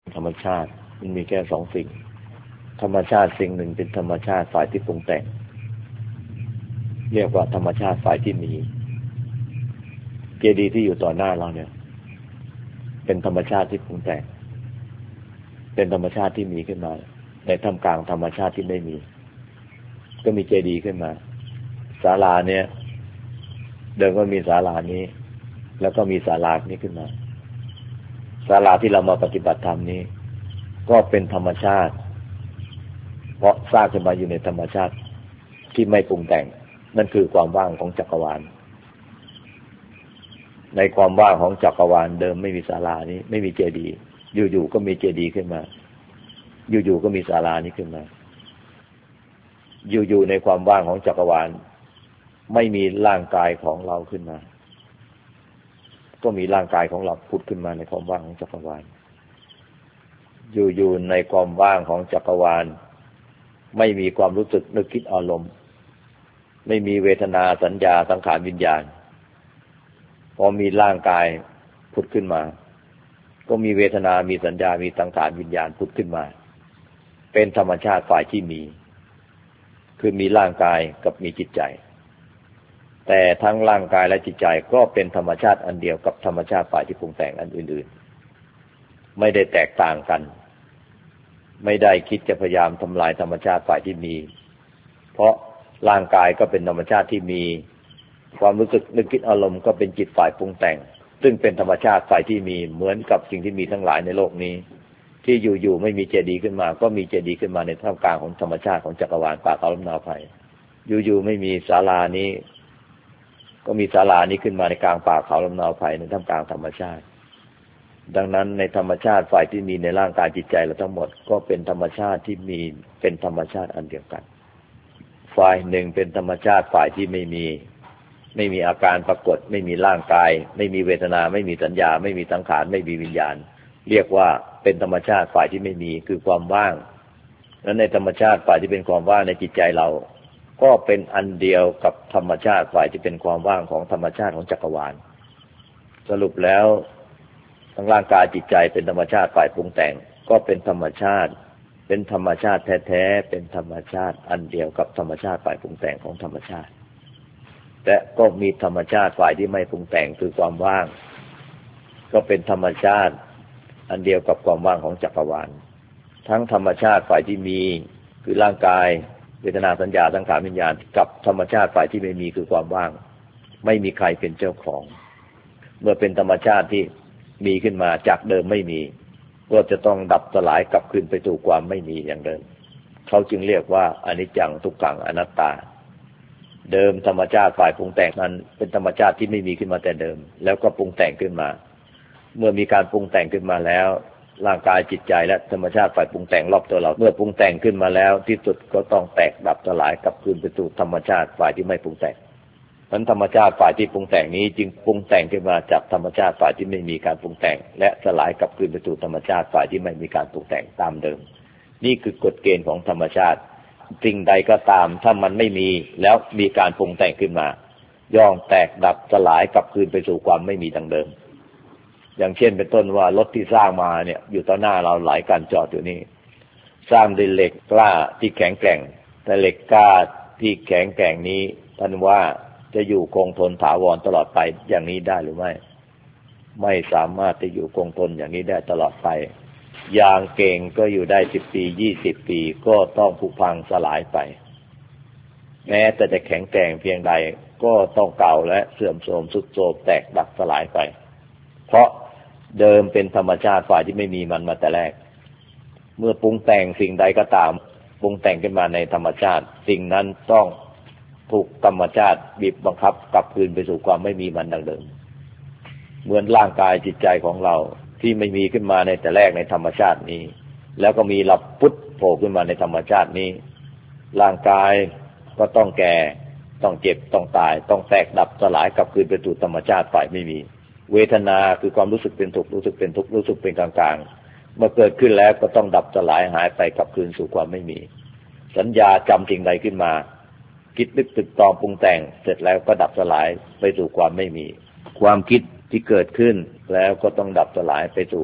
ธรรมชาติมันมีแค่สองสิ่งธรรมชาติสิ่งหนึ่งเป็นธรรมชาติฝ่ายที่ปรุงแต่งเรียกว่าธรรมชาติฝ่ายที่มีเจดีย์ที่อยู่ต่อหน้าเราเนี่ยเป็นธรรมชาติที่ปรุงแต่งเป็นธรรมชาติที่มีขึ้นมาในท่ามกลางธรรมชาติที่ไม่มีก็มีเจดีย์ขึ้นมาศาลาเนี่ยเดิมก็มีศาลานี้แล้วก็มีศาลานี้ขึ้นมาศาลาที่เรามาปฏิบัติธรรมนี้ก็เป็นธรรมชาติเพราะสร้างขึ้นมาอยู่ในธรรมชาติที่ไม่ปรุงแต่งนั่นคือความว่างของจักรวาลในความว่างของจักรวาลเดิมไม่มีศาลานี้ไม่มีเจดีย์อยู่ๆก็มีเจดีย์ขึ้นมาอยู่ๆก็มีศาลานี้ขึ้นมาอยู่ๆในความว่างของจักรวาลไม่มีร่างกายของเราขึ้นมาก็มีร่างกายของเราผุดขึ้นมาในความว่างของจักรวาลอยู่ในความว่างของจักรวาลไม่มีความรู้สึกนึกคิดอารมณ์ไม่มีเวทนาสัญญาสังขารวิญญาณพอมีร่างกายผุดขึ้นมาก็มีเวทนามีสัญญามีสังขารวิญญาณผุดขึ้นมาเป็นธรรมชาติฝ่ายที่มีคือมีร่างกายกับมีจิตใจแต่ทั้งร่างกายและจิตใจก็เป็นธรรมชาติอันเดียวกับธรรมชาติฝ่ายที่ปรุงแต่งอันอื่นๆไม่ได้แตกต่างกันไม่ได้คิดจะพยายามทำลายธรรมชาติฝ่ายที่มีเพราะร่างกายก็เป็นธรรมชาติที่มีความรู้สึกนึกคิดอารมณ์ก็เป็นจิตฝ่ายปรุงแต่งซึ่งเป็นธรรมชาติฝ่ายที่มีเหมือนกับสิ่งที่มีทั้งหลายในโลกนี้ที่อยู่ๆไม่มีเจดีย์ขึ้นมาก็มีเจดีย์ขึ้นมาในท่ามกลางของธรรมชาติของจักรวาลป่าเขาลำนาวไผ่อยู่ๆไม่มีศาลานี้ก็มีศาลานี้ขึ้นมาในกลางป่าเขาลำนาวไผ่ในท่ามกลางธรรมชาติดังนั้นในธรรมชาติฝ่ายที่มีในร่างกายจิตใจเราทั้งหมดก็เป็นธรรมชาติที่มีเป็นธรรมชาติอันเดียวกันฝ่ายหนึ่งเป็นธรรมชาติฝ่ายที่ไม่มีอาการปรากฏไม่มีร่างกายไม่มีเวทนาไม่มีสัญญาไม่มีสังขารไม่มีวิญญาณเรียกว่าเป็นธรรมชาติฝ่ายที่ไม่มีคือความว่างและในธรรมชาติฝ่ายที่เป็นความว่างในจิตใจเราก็เป็นอันเดียวกับธรรมชาติฝ่ายที่เป็นความว่างของธรรมชาติของจักรวาลสรุปแล้วทั้งร่างกายจิตใจเป็นธรรมชาติฝ่ายปรุงแต่งก็เป็นธรรมชาติแท้ๆเป็นธรรมชาติอันเดียวกับธรรมชาติฝ่ายปรุงแต่งของธรรมชาติแต่ก็มีธรรมชาติฝ่ายที่ไม่ปรุงแต่งคือความว่างก็เป็นธรรมชาติอันเดียวกับความว่างของจักรวาลทั้งธรรมชาติฝ่ายที่มีคือร่างกายเวทนาสัญญาสังขารวิญญาณกับธรรมชาติฝ่ายที่ไม่มีคือความว่างไม่มีใครเป็นเจ้าของเมื่อเป็นธรรมชาติที่มีขึ้นมาจากเดิมไม่มีก็จะต้องดับสลายกลับคืนไปสู่ความไม่มีอย่างเดิมเขาจึงเรียกว่าอนิจจังทุกขังอนัตตาเดิมธรรมชาติฝ่ายปรุงแต่งนั้นเป็นธรรมชาติที่ไม่มีขึ้นมาแต่เดิมแล้วก็ปรุงแต่งขึ้นมาเมื่อมีการปรุงแต่งขึ้นมาแล้วร่างกายจิตใจและธรรมชาติฝ่ายปรุงแต่งรอบตัวเราเมื่อปรุงแต่งขึ้นมาแล้วที่สุดก็ต้องแตกดับสลายกลับคืนไปสู่ธรรมชาติฝ่ายที่ไม่ปรุงแต่งนั้นธรรมชาติฝ่ายที่ปรุงแต่งนี้จึงปรุงแต่งขึ้นมาจากธรรมชาติฝ่ายที่ไม่มีการปรุงแต่งและสลายกลับคืนไปสู่ธรรมชาติฝ่ายที่ไม่มีการปรุงแต่งตามเดิมนี่คือกฎเกณฑ์ของธรรมชาติสิ่งใดก็ตามถ้ามันไม่มีแล้วมีการปรุงแต่งขึ้นมาย่อมแตกดับสลายกลับคืนไปสู่ความไม่มีดังเดิมอย่างเช่นเป็นต้นว่ารถที่สร้างมาเนี่ยอยู่ต่อหน้าเราหลายการจอดอยู่นี่สร้างด้วยเหล็กกล้าที่แข็งแกร่งแต่เหล็กกล้าที่แข็งแกร่งนี้ท่านว่าจะอยู่คงทนถาวรตลอดไปอย่างนี้ได้หรือไม่ไม่สามารถจะอยู่คงทนอย่างนี้ได้ตลอดไปอย่างเก่งก็อยู่ได้10 ปี20 ปีก็ต้องผุพังสลายไปแม้แต่จะแข็งแกร่งเพียงใดก็ต้องเก่าและเสื่อมโทรมทรุดโทรมแตกดับสลายไปเพราะเดิมเป็นธรรมชาติฝ่ายที่ไม่มีมันมาแต่แรกเมื่อปรุงแต่งสิ่งใดก็ตามปรุงแต่งขึ้นมาในธรรมชาติสิ่งนั้นต้องถูกธรรมชาติบีบบังคับกลับคืนไปสู่ความไม่มีมันดังเดิมเหมือนร่างกายจิตใจของเราที่ไม่มีขึ้นมาในแต่แรกในธรรมชาตินี้แล้วก็มีหลับปุ๊บโผล่ขึ้นมาในธรรมชาตินี้ร่างกายก็ต้องแก่ต้องเจ็บต้องตายต้องแตกดับสลายกลับคืนไปสู่ธรรมชาติฝ่ายไม่มีเวทนาคือความรู้สึกเป็นสุขรู้สึกเป็นทุกข์รู้สึกเป็นกลางๆเมื่อเกิดขึ้นแล้วก็ต้องดับสลายหายไปกลับคืนสู่ความไม่มีสัญญาจำสิ่งใดขึ้นมาคิดนึกตึกตองปรุงแต่งเสร็จแล้วก็ดับสลายไปสู่ความไม่มีความคิดที่เกิดขึ้นแล้วก็ต้องดับสลายไปสู่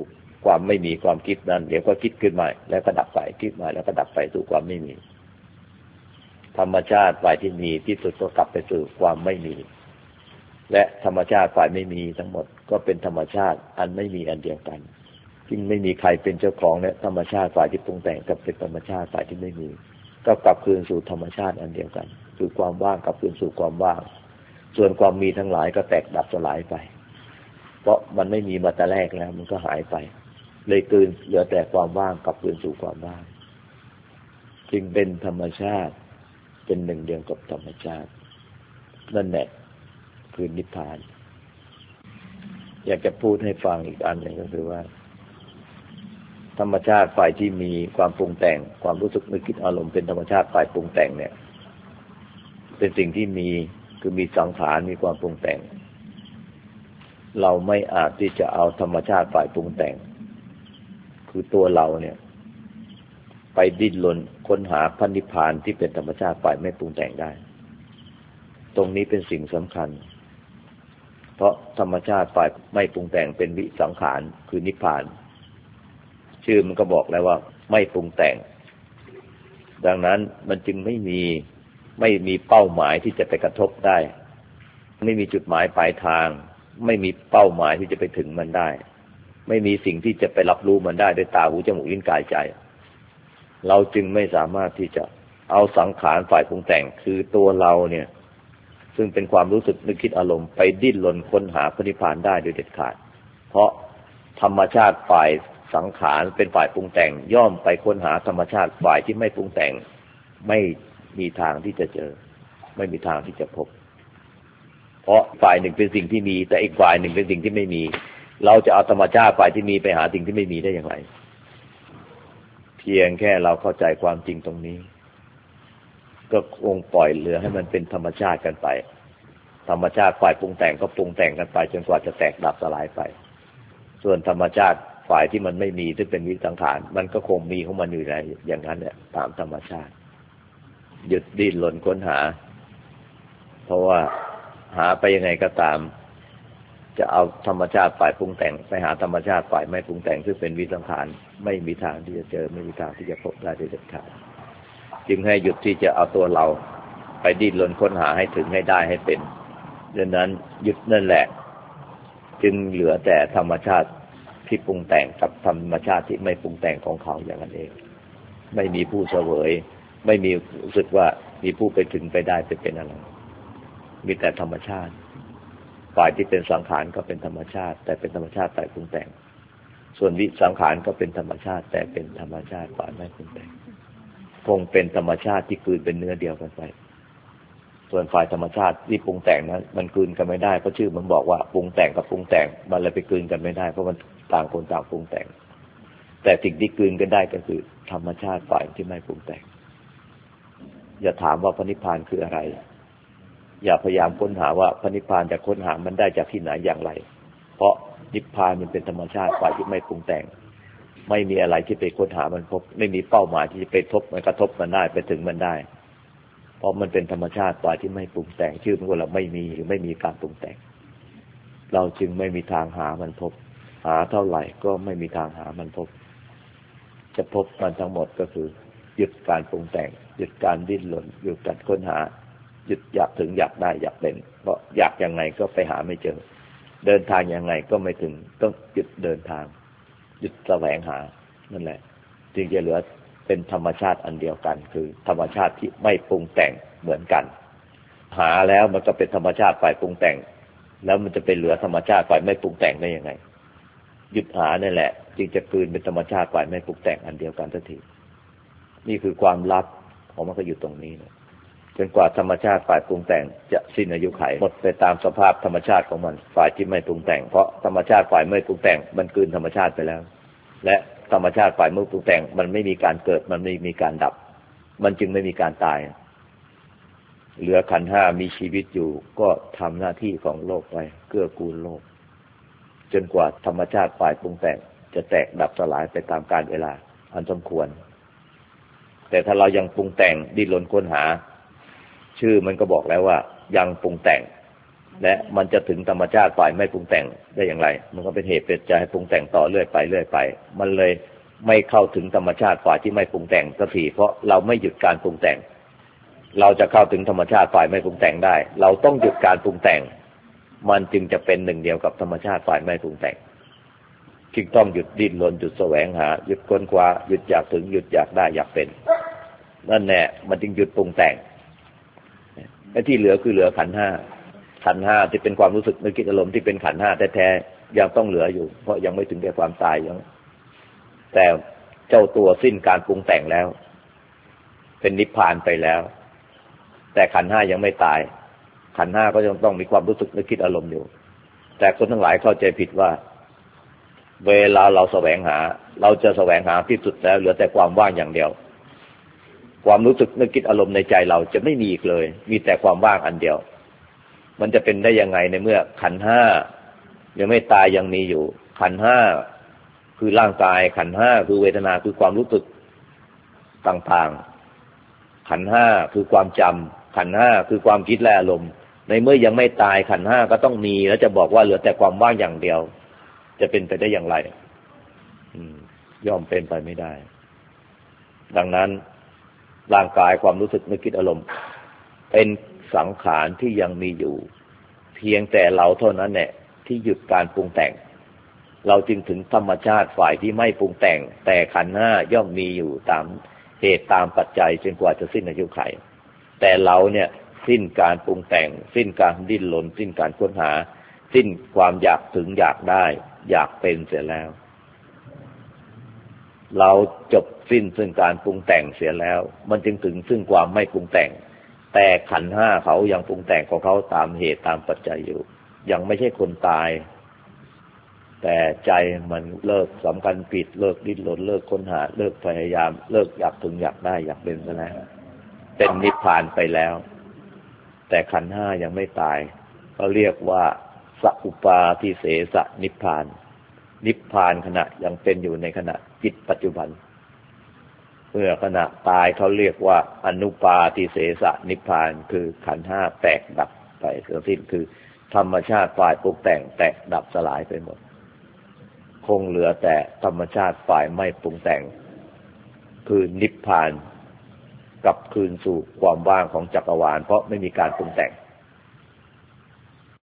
ความไม่มีความคิดนั้นเดี๋ยวก็คิดขึ้นมาแล้วก็ดับไปคิดมาแล้วก็ดับไปสู่ความไม่มีธรรมชาติฝ่ายที่มีที่สุดก็กลับไปสู่ความไม่มีและธรรมชาติฝ่ายไม่มีทั้งหมดก็เป็นธรรมชาติอันไม่มีอันเดียวกันจึงไม่มีใครเป็นเจ้าของและธรรมชาติฝ่ายที่ปรุงแต่งกับเป็นธรรมชาติฝ่ายที่ไม่มีก็กลับคืนสู่ธรรมชาติอันเดียวกันคือความว่างกลับคืนสู่ความว่างส่วนความมีทั้งหลายก็แตกดับสลายไปเพราะมันไม่มีมาแต่แรกแล้วมันก็หายไปเลยคืนเหลือแต่ความว่างกลับคืนสู่ความว่างจึงเป็นธรรมชาติเป็นหนึ่งเดียวกับธรรมชาตินั่นแหละคือนิพพานอยากจะพูดให้ฟังอีกอันหนึ่งก็คือว่าธรรมชาติฝ่ายที่มีความปรุงแต่งความรู้สึกนึกคิดอารมณ์เป็นธรรมชาติฝ่ายปรุงแต่งเนี่ยเป็นสิ่งที่มีคือมีสังขารมีความปรุงแต่งเราไม่อาจที่จะเอาธรรมชาติฝ่ายปรุงแต่งคือตัวเราเนี่ยไปดิ้นรนค้นหาพระนิพพานที่เป็นธรรมชาติฝ่ายไม่ปรุงแต่งได้ตรงนี้เป็นสิ่งสำคัญเพราะธรรมชาติฝ่ายไม่ปรุงแต่งเป็นวิสังขารคือนิพพานชื่อมันก็บอกแล้วว่าไม่ปรุงแต่งดังนั้นมันจึงไม่มีเป้าหมายที่จะไปกระทบได้ไม่มีจุดหมายปลายทางไม่มีเป้าหมายที่จะไปถึงมันได้ไม่มีสิ่งที่จะไปรับรู้มันได้ด้วยตาหูจมูกลิ้นกายใจเราจึงไม่สามารถที่จะเอาสังขารฝ่ายปรุงแต่งคือตัวเราเนี่ยซึ่งเป็นความรู้สึกนึกคิดอารมณ์ไปดิ้นรนค้นหาพระนิพพานได้โดยเด็ดขาดเพราะธรรมชาติฝ่ายสังขารเป็นฝ่ายปรุงแต่งย่อมไปค้นหาธรรมชาติฝ่ายที่ไม่ปรุงแต่งไม่มีทางที่จะเจอไม่มีทางที่จะพบเพราะฝ่ายหนึ่งเป็นสิ่งที่มีแต่อีกฝ่ายหนึ่งเป็นสิ่งที่ไม่มีเราจะเอาธรรมชาติฝ่ายที่มีไปหาสิ่งที่ไม่มีได้อย่างไรเพียงแค่เราเข้าใจความจริงตรงนี้ก็คงปล่อยเหลือให้มันเป็นธรรมชาติกันไปธรรมชาติฝ่ายปรุงแต่งก็ปรุงแต่งกันไปจนกว่าจะแตกดับสลายไปส่วนธรรมชาติฝ่ายที่มันไม่มีที่เป็นวิสังขารมันก็คงมีของมันอยู่ในอย่างนั้นแหละตามธรรมชาติหยุดดิ้นรนค้นหาเพราะว่าหาไปยังไงก็ตามจะเอาธรรมชาติฝ่ายปรุงแต่งไปหาธรรมชาติฝ่ายไม่ปรุงแต่งซึ่งเป็นวิสังขารไม่มีทางที่จะเจอไม่มีทางที่จะพบได้โดยเด็ดขาดจึงให้หยุดที่จะเอาตัวเราไปดิ้นรนค้นหาให้ถึงให้ได้ให้เป็นดังนั้นหยุดนั่นแหละจึงเหลือแต่ธรรมชาติที่ปรุงแต่งกับธรรมชาติที่ไม่ปรุงแต่งของเขาอย่างนั้นเองไม่มีผู้เสวยไม่มีรู้สึกว่ามีผู้ไปถึงไปได้จะเป็นอะไรมีแต่ธรรมชาติฝ่ายที่เป็นสังขารก็เป็นธรรมชาติแต่เป็นธรรมชาติฝ่ายปรุงแต่งส่วนวิสังขารก็เป็นธรรมชาติแต่เป็นธรรมชาติฝ่ายไม่ปรุงแต่งคงเป็นธรรมชาติที่กลืนเป็นเนื้อเดียวกันไปส่วนฝ่ายธรรมชาติที่ปรุงแต่งนั้นมันกลืนกันไม่ได้เพราะชื่อมันบอกว่าปรุงแต่งกับปรุงแต่งมันเลยไปกลืนกันไม่ได้เพราะมันต่างคนต่างปรุงแต่งแต่สิ่งที่กลืนกันได้ก็คือธรรมชาติฝ่ายที่ไม่ปรุงแต่งอย่าถามว่าพระนิพพานคืออะไรอย่าพยายามค้นหาว่าพระนิพพานจะค้นหามันได้จากที่ไหนอย่างไรเพราะนิพพานมันเป็นธรรมชาติฝ่ายที่ไม่ปรุงแต่งไม่มีอะไรที่ไปค้นหามันพบไม่มีเป้าหมายที่จะไปทบมันกระทบมันได้ไปถึงมันได้เพราะมันเป็นธรรมชาติฝ่ายที่ไม่ปรุงแต่งชื่อมันก็เราไม่มีหรือไม่มีการปรุงแต่งเราจึงไม่มีทางหามันพบหาเท่าไหร่ก็ไม่มีทางหามันพบจะพบมันทั้งหมดก็คือหยุดการปรุงแต่งหยุดการดิ้นรนหยุดการค้นหาหยุดอยากถึงอยากได้อยากเป็นเพราะอยากยังไงก็ไปหาไม่เจอเดินทางยังไงก็ไม่ถึงต้องหยุดเดินทางหยุดแสวงหานั่นแหละจึงจะเหลือเป็นธรรมชาติอันเดียวกันคือธรรมชาติที่ไม่ปรุงแต่งเหมือนกันหาแล้วมันก็เป็นธรรมชาติฝ่ายปรุงแต่งแล้วมันจะเป็นเหลือธรรมชาติฝ่ายไม่ปรุงแต่งได้ยังไงหยุดหานั่นแหละจึงจะกลืนเป็นธรรมชาติฝ่ายไม่ปรุงแต่งอันเดียวกันทันทีนี่คือความลับของมันก็อยู่ตรงนี้นะจนกว่าธรรมชาติฝ่ายปรุงแต่งจะสิ้นอายุขัยหมดไปตามสภาพธรรมชาติของมันฝ่ายที่ไม่ปรุงแต่งเพราะธรรมชาติฝ่ายไม่ปรุงแต่งมันกลืนธรรมชาติไปแล้วและธรรมชาติฝ่ายไม่ปรุงแต่งมันไม่มีการเกิดมันไม่มีการดับมันจึงไม่มีการตายเหลือขันธ์ห้ามีชีวิตอยู่ก็ทำหน้าที่ของโลกไปเกื้อกูลโลกจนกว่าธรรมชาติฝ่ายปรุงแต่งจะแตกดับสลายไปตามกาลเวลาอันสมควรแต่ถ้าเรายังปรุงแต่งดิ้นรนค้นหาชื่อมันก็บอกแล้วว่ายังปรุงแต่งและมันจะถึงธรรมชาติฝ่ายไม่ปรุงแต่งได้อย่างไรมันก็เป็นเหตุเป็นใจให้ปรุงแต่งต่อเรื่อยไปมันเลยไม่เข้าถึงธรรมชาติฝ่ายที่ไม่ปรุงแต่งสักทีเพราะเราไม่หยุดการปรุงแต่งเราจะเข้าถึงธรรมชาติฝ่ายไม่ปรุงแต่งได้เราต้องหยุดการปรุงแต่งมันจึงจะเป็นหนึ่งเดียวกับธรรมชาติฝ่ายไม่ปรุงแต่งจึงต้องหยุดดิ้นรนหยุดแสวงหาหยุดค้นคว้าหยุดอยากถึงหยุดอยากได้อยากเป็นนั่นแน่มันจึงหยุดปรุงแต่งไอ้ที่เหลือคือเหลือขันธ์ห้าที่เป็นความรู้สึกนึกคิดอารมณ์ที่เป็นขันธ์ห้าแท้ๆยังต้องเหลืออยู่เพราะยังไม่ถึงแก่ความตายยังแต่เจ้าตัวสิ้นการปรุงแต่งแล้วเป็นนิพพานไปแล้วแต่ขันธ์ห้ายังไม่ตายขันธ์ห้าก็ยังต้องมีความรู้สึกนึกคิดอารมณ์อยู่แต่คนทั้งหลายเข้าใจผิดว่าเวลาเราแสวงหาเราจะแสวงหาที่สุดแล้วเหลือแต่ความว่างอย่างเดียวความรู้สึกนึกคิดอารมณ์ในใจเราจะไม่มีอีกเลยมีแต่ความว่างอันเดียวมันจะเป็นได้ยังไงในเมื่อขันธ์ห้ายังไม่ตายยังมีอยู่ขันธ์ห้าคือร่างกายขันธ์ห้าคือเวทนาคือความรู้สึกต่างๆขันธ์ห้าคือความจำขันธ์ห้าคือความคิดและอารมณ์ในเมื่อยังไม่ตายขันธ์ห้าก็ต้องมีแล้วจะบอกว่าเหลือแต่ความว่างอย่างเดียวจะเป็นไปได้อย่างไรย่อมเป็นไปไม่ได้ดังนั้นร่างกายความรู้สึกนึกคิดอารมณ์เป็นสังขารที่ยังมีอยู่เพียงแต่เราเท่านั้นแหละที่หยุดการปรุงแต่งเราจึงถึงธรรมชาติฝ่ายที่ไม่ปรุงแต่งแต่ขันธ์ห้าย่อมมีอยู่ตามเหตุตามปัจจัยจนกว่าจะสิ้นอายุขัยแต่เราเนี่ยสิ้นการปรุงแต่งสิ้นการดิ้นรนสิ้นการค้นหาสิ้นความอยากถึงอยากได้อยากเป็นเสียแล้วเราจบสิ้นซึ่งการปรุงแต่งเสียแล้วมันจึงถึงซึ่งความไม่ปรุงแต่งแต่ขันธ์ห้าเขายังปรุงแต่งของเขาตามเหตุตามปัจจัยอยู่ยังไม่ใช่คนตายแต่ใจมันเลิกสำคัญผิดเลิกดิ้นรนเลิกค้นหาเลิกพยายามเลิกอยากถึงอยากได้อยากเป็นซะแล้วเป็นนิพพานไปแล้วแต่ขันธ์ห้ายังไม่ตายเขาเรียกว่าสัพปาทิเสสนิพพานนิพพานขณะยังเป็นอยู่ในขณะจิตปัจจุบันเมื่อขณะตายเขาเรียกว่าอนุปาทิเสสนิพพานคือขันธ์ห้าแตกดับไปเสียสิ้นคือธรรมชาติฝ่ายปรุงแต่งแตกดับสลายไปหมดคงเหลือแต่ธรรมชาติฝ่ายไม่ปรุงแต่งคือนิพพานกลับคืนสู่ความว่างของจักรวาลเพราะไม่มีการปรุงแต่ง